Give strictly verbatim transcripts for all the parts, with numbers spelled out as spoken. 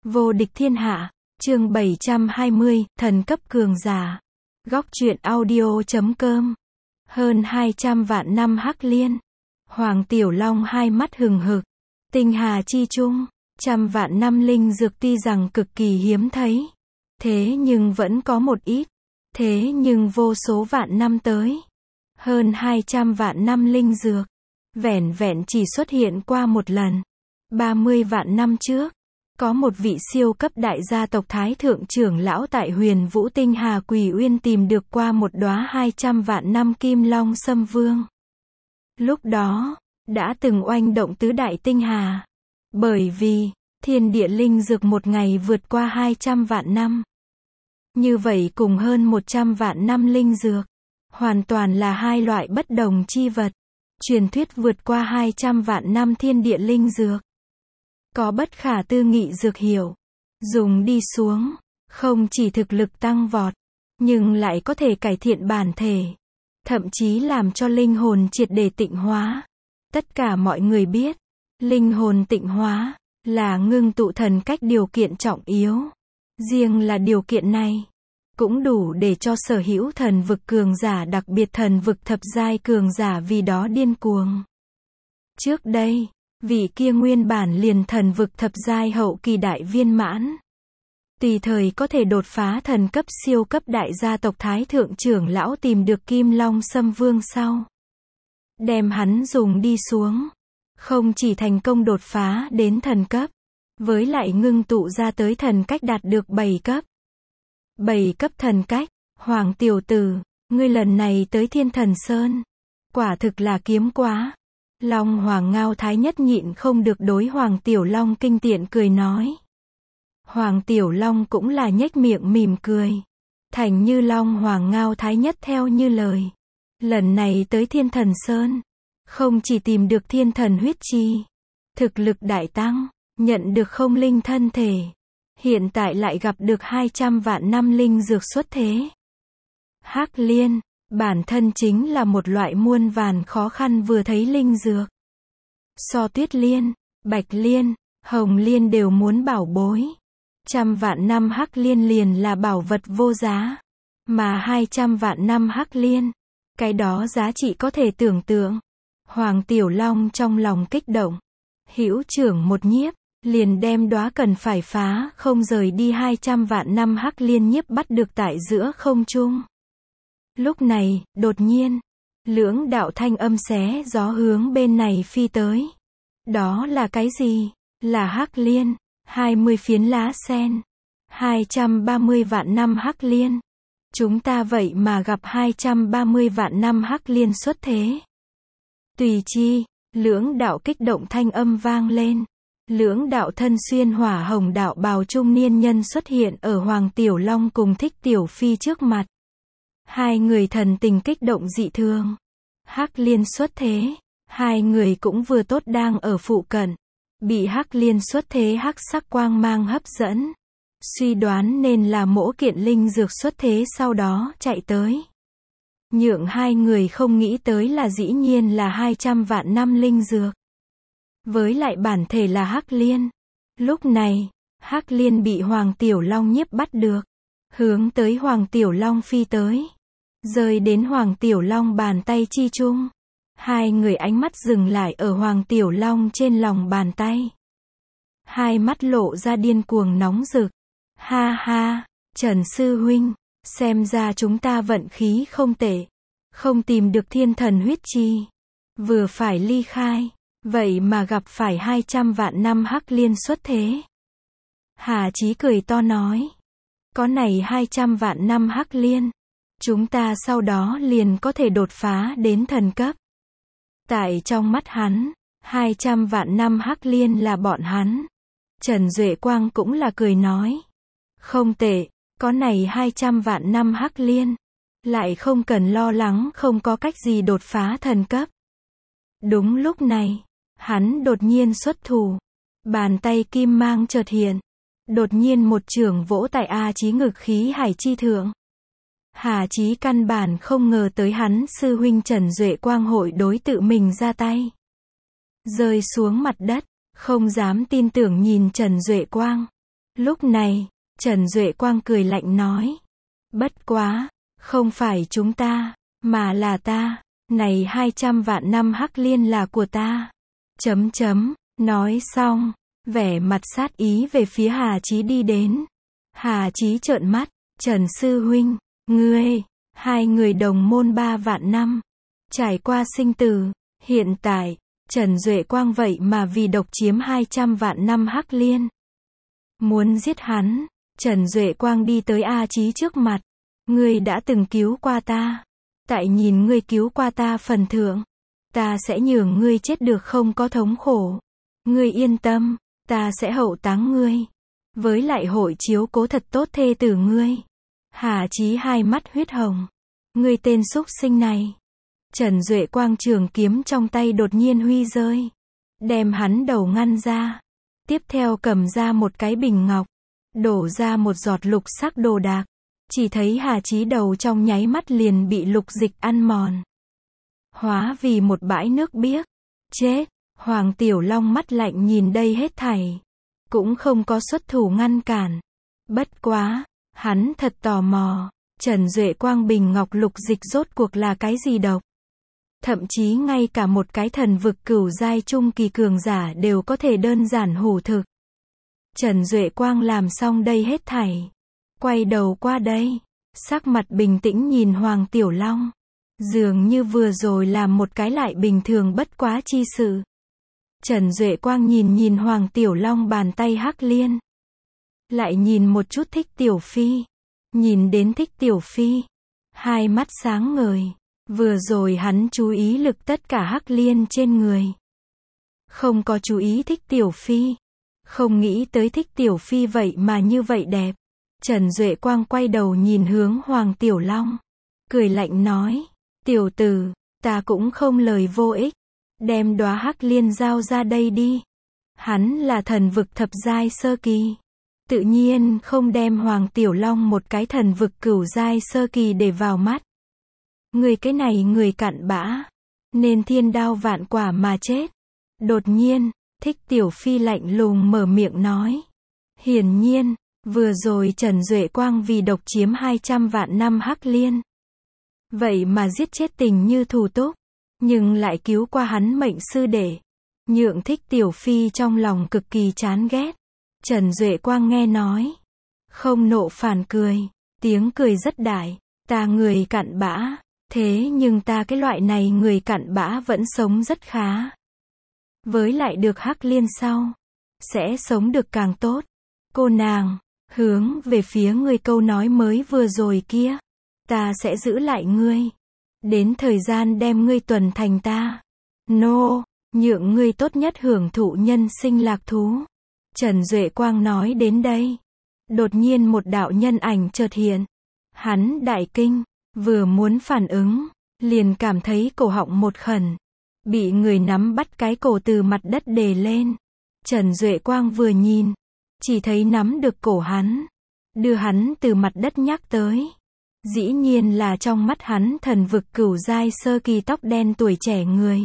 Vô địch thiên hạ, chương bảy trăm hai mươi, thần cấp cường giả. Góc truyện audio chấm com. Hơn hai trăm vạn năm hắc liên. Hoàng Tiểu Long hai mắt hừng hực. Tinh hà chi trung, trăm vạn năm linh dược tuy rằng cực kỳ hiếm thấy. Thế nhưng vẫn có một ít. Thế nhưng vô số vạn năm tới. Hơn hai trăm vạn năm linh dược. Vẻn vẹn chỉ xuất hiện qua một lần. ba mươi vạn năm trước. Có một vị siêu cấp đại gia tộc Thái Thượng trưởng lão tại huyền Vũ Tinh Hà Quỷ Uyên tìm được qua một đóa hai trăm vạn năm Kim Long Sâm Vương. Lúc đó, đã từng oanh động tứ đại tinh hà. Bởi vì, thiên địa linh dược một ngày vượt qua hai trăm vạn năm. Như vậy cùng hơn một trăm vạn năm linh dược, hoàn toàn là hai loại bất đồng chi vật. Truyền thuyết vượt qua hai trăm vạn năm thiên địa linh dược. Có bất khả tư nghị dược hiệu. Dùng đi xuống, không chỉ thực lực tăng vọt, nhưng lại có thể cải thiện bản thể. Thậm chí làm cho linh hồn triệt để tịnh hóa. Tất cả mọi người biết, linh hồn tịnh hóa, là ngưng tụ thần cách điều kiện trọng yếu. Riêng là điều kiện này, cũng đủ để cho sở hữu thần vực cường giả đặc biệt thần vực thập giai cường giả vì đó điên cuồng. Trước đây, vị kia nguyên bản liền thần vực thập giai hậu kỳ đại viên mãn. Tùy thời có thể đột phá thần cấp siêu cấp đại gia tộc Thái Thượng trưởng lão tìm được Kim Long Sâm Vương sau. Đem hắn dùng đi xuống. Không chỉ thành công đột phá đến thần cấp. Với lại ngưng tụ ra tới thần cách đạt được bảy cấp. bảy cấp thần cách. Hoàng tiểu tử, ngươi lần này tới Thiên Thần Sơn. Quả thực là kiếm quá. Long Hoàng Ngao Thái Nhất nhịn không được đối Hoàng Tiểu Long kinh tiện cười nói. Hoàng Tiểu Long cũng là nhếch miệng mỉm cười. Thành như Long Hoàng Ngao Thái Nhất theo như lời. Lần này tới Thiên Thần Sơn. Không chỉ tìm được thiên thần huyết chi. Thực lực đại tăng. Nhận được không linh thân thể. Hiện tại lại gặp được hai trăm vạn năm linh dược xuất thế. Hắc liên. Bản thân chính là một loại muôn vàn khó khăn vừa thấy linh dược. So tuyết liên, bạch liên, hồng liên đều muốn bảo bối. Trăm vạn năm hắc liên liền là bảo vật vô giá. Mà hai trăm vạn năm hắc liên, cái đó giá trị có thể tưởng tượng. Hoàng Tiểu Long trong lòng kích động. Hữu trưởng một nhiếp, liền đem đóa cần phải phá không rời đi hai trăm vạn năm hắc liên nhiếp bắt được tại giữa không trung. Lúc này, đột nhiên, lưỡng đạo thanh âm xé gió hướng bên này phi tới. Đó là cái gì? Là hắc liên, hai mươi phiến lá sen, hai trăm ba mươi vạn năm hắc liên. Chúng ta vậy mà gặp hai trăm ba mươi vạn năm hắc liên xuất thế. Tùy chi, lưỡng đạo kích động thanh âm vang lên. Lưỡng đạo thân xuyên hỏa hồng đạo bào trung niên nhân xuất hiện ở Hoàng Tiểu Long cùng Thích Tiểu Phi trước mặt. Hai người thần tình kích động dị thường. Hắc liên xuất thế. Hai người cũng vừa tốt đang ở phụ cận. Bị hắc liên xuất thế hắc sắc quang mang hấp dẫn. Suy đoán nên là mỗi kiện linh dược xuất thế sau đó chạy tới. Nhượng hai người không nghĩ tới là dĩ nhiên là hai trăm vạn năm linh dược. Với lại bản thể là hắc liên. Lúc này, hắc liên bị Hoàng Tiểu Long nhiếp bắt được. Hướng tới Hoàng Tiểu Long phi tới. Rơi đến Hoàng Tiểu Long bàn tay chi chung. Hai người ánh mắt dừng lại ở Hoàng Tiểu Long trên lòng bàn tay. Hai mắt lộ ra điên cuồng nóng rực. Ha ha, Trần Sư Huynh, xem ra chúng ta vận khí không tệ. Không tìm được thiên thần huyết chi. Vừa phải ly khai, vậy mà gặp phải hai trăm vạn năm hắc liên xuất thế. Hà Chí cười to nói. Có này hai trăm vạn năm hắc liên. Chúng ta sau đó liền có thể đột phá đến thần cấp. Tại trong mắt hắn, hai trăm vạn năm hắc liên là bọn hắn. Trần Duệ Quang cũng là cười nói. Không tệ, có này hai trăm vạn năm hắc liên. Lại không cần lo lắng không có cách gì đột phá thần cấp. Đúng lúc này, hắn đột nhiên xuất thủ. Bàn tay kim mang chợt hiện. Đột nhiên một chưởng vỗ tại A Chí ngực khí hải chi thượng. Hà Chí căn bản không ngờ tới hắn sư huynh Trần Duệ Quang hội đối tự mình ra tay. Rơi xuống mặt đất, không dám tin tưởng nhìn Trần Duệ Quang. Lúc này, Trần Duệ Quang cười lạnh nói. Bất quá, không phải chúng ta, mà là ta, này hai trăm vạn năm hắc liên là của ta. Chấm chấm, nói xong, vẻ mặt sát ý về phía Hà Chí đi đến. Hà Chí trợn mắt, Trần Sư Huynh, ngươi, hai người đồng môn ba vạn năm, trải qua sinh tử, hiện tại, Trần Duệ Quang vậy mà vì độc chiếm hai trăm vạn năm hắc liên. Muốn giết hắn, Trần Duệ Quang đi tới A Chí trước mặt. Ngươi đã từng cứu qua ta. Tại nhìn ngươi cứu qua ta phần thưởng, ta sẽ nhường ngươi chết được không có thống khổ. Ngươi yên tâm, ta sẽ hậu táng ngươi. Với lại hội chiếu cố thật tốt thê tử ngươi. Hà Chí hai mắt huyết hồng. Ngươi tên súc sinh này. Trần Duệ Quang trường kiếm trong tay đột nhiên huy rơi. Đem hắn đầu ngăn ra. Tiếp theo cầm ra một cái bình ngọc. Đổ ra một giọt lục sắc đồ đạc. Chỉ thấy Hà Chí đầu trong nháy mắt liền bị lục dịch ăn mòn. Hóa vì một bãi nước biếc. Chết! Hoàng Tiểu Long mắt lạnh nhìn đây hết thảy. Cũng không có xuất thủ ngăn cản. Bất quá, hắn thật tò mò. Trần Duệ Quang bình ngọc lục dịch rốt cuộc là cái gì độc? Thậm chí ngay cả một cái thần vực cửu giai trung kỳ cường giả đều có thể đơn giản hủ thực. Trần Duệ Quang làm xong đây hết thảy. Quay đầu qua đây. Sắc mặt bình tĩnh nhìn Hoàng Tiểu Long. Dường như vừa rồi làm một cái lại bình thường bất quá chi sự. Trần Duệ Quang nhìn nhìn Hoàng Tiểu Long bàn tay hắc liên. Lại nhìn một chút Thích Tiểu Phi. Nhìn đến Thích Tiểu Phi. Hai mắt sáng ngời. Vừa rồi hắn chú ý lực tất cả hắc liên trên người. Không có chú ý Thích Tiểu Phi. Không nghĩ tới Thích Tiểu Phi vậy mà như vậy đẹp. Trần Duệ Quang quay đầu nhìn hướng Hoàng Tiểu Long. Cười lạnh nói. Tiểu tử, ta cũng không lời vô ích. Đem đóa hắc liên giao ra đây đi. Hắn là thần vực thập giai sơ kỳ. Tự nhiên không đem Hoàng Tiểu Long một cái thần vực cửu giai sơ kỳ để vào mắt. Người cái này người cặn bã. Nên thiên đao vạn quả mà chết. Đột nhiên, Thích Tiểu Phi lạnh lùng mở miệng nói. Hiển nhiên, vừa rồi Trần Duệ Quang vì độc chiếm hai trăm vạn năm hắc liên. Vậy mà giết chết tình như thủ túc. Nhưng lại cứu qua hắn mệnh sư đệ. Nhượng Thích Tiểu Phi trong lòng cực kỳ chán ghét. Trần Duệ Quang nghe nói. Không nộ phản cười. Tiếng cười rất đại. Ta người cặn bã. Thế nhưng ta cái loại này người cặn bã vẫn sống rất khá. Với lại được hắc liên sau. Sẽ sống được càng tốt. Cô nàng. Hướng về phía ngươi câu nói mới vừa rồi kia. Ta sẽ giữ lại ngươi. Đến thời gian đem ngươi tuần thành ta. Nô, nhượng ngươi tốt nhất hưởng thụ nhân sinh lạc thú. Trần Duệ Quang nói đến đây. Đột nhiên một đạo nhân ảnh chợt hiện. Hắn đại kinh, vừa muốn phản ứng, liền cảm thấy cổ họng một khẩn. Bị người nắm bắt cái cổ từ mặt đất đề lên. Trần Duệ Quang vừa nhìn, chỉ thấy nắm được cổ hắn. Đưa hắn từ mặt đất nhắc tới. Dĩ nhiên là trong mắt hắn thần vực cửu giai sơ kỳ tóc đen tuổi trẻ người.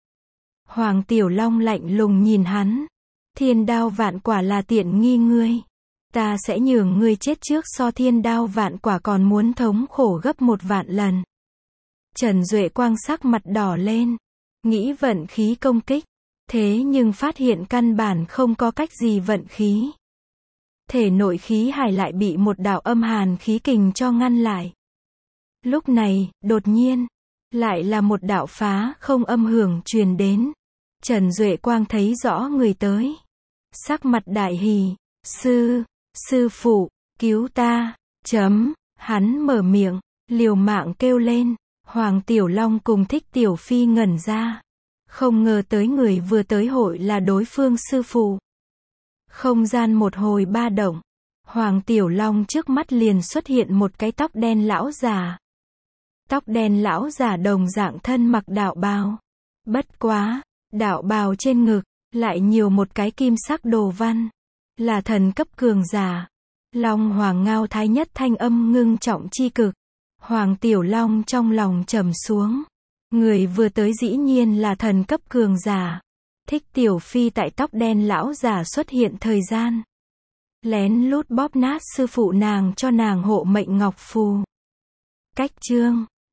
Hoàng Tiểu Long lạnh lùng nhìn hắn. Thiên đao vạn quả là tiện nghi ngươi. Ta sẽ nhường ngươi chết trước so thiên đao vạn quả còn muốn thống khổ gấp một vạn lần. Trần Duệ Quang sắc mặt đỏ lên. Nghĩ vận khí công kích. Thế nhưng phát hiện căn bản không có cách gì vận khí. Thể nội khí hải lại bị một đạo âm hàn khí kình cho ngăn lại. Lúc này, đột nhiên, lại là một đạo phá không âm hưởng truyền đến. Trần Duệ Quang thấy rõ người tới. Sắc mặt đại hỉ. Sư, sư phụ, cứu ta, chấm, hắn mở miệng, liều mạng kêu lên. Hoàng Tiểu Long cùng Thích Tiểu Phi ngẩn ra. Không ngờ tới người vừa tới hội là đối phương sư phụ. Không gian một hồi ba động. Hoàng Tiểu Long trước mắt liền xuất hiện một cái tóc đen lão già. Tóc đen lão già đồng dạng thân mặc đạo bào. Bất quá, đạo bào trên ngực, lại nhiều một cái kim sắc đồ văn. Là thần cấp cường giả. Long Hoàng Ngao Thái nhất thanh âm ngưng trọng chi cực. Hoàng Tiểu Long trong lòng trầm xuống. Người vừa tới dĩ nhiên là thần cấp cường giả. Thích Tiểu Phi tại tóc đen lão già xuất hiện thời gian. lén lút bóp nát sư phụ nàng cho nàng hộ mệnh ngọc phù. Cách chương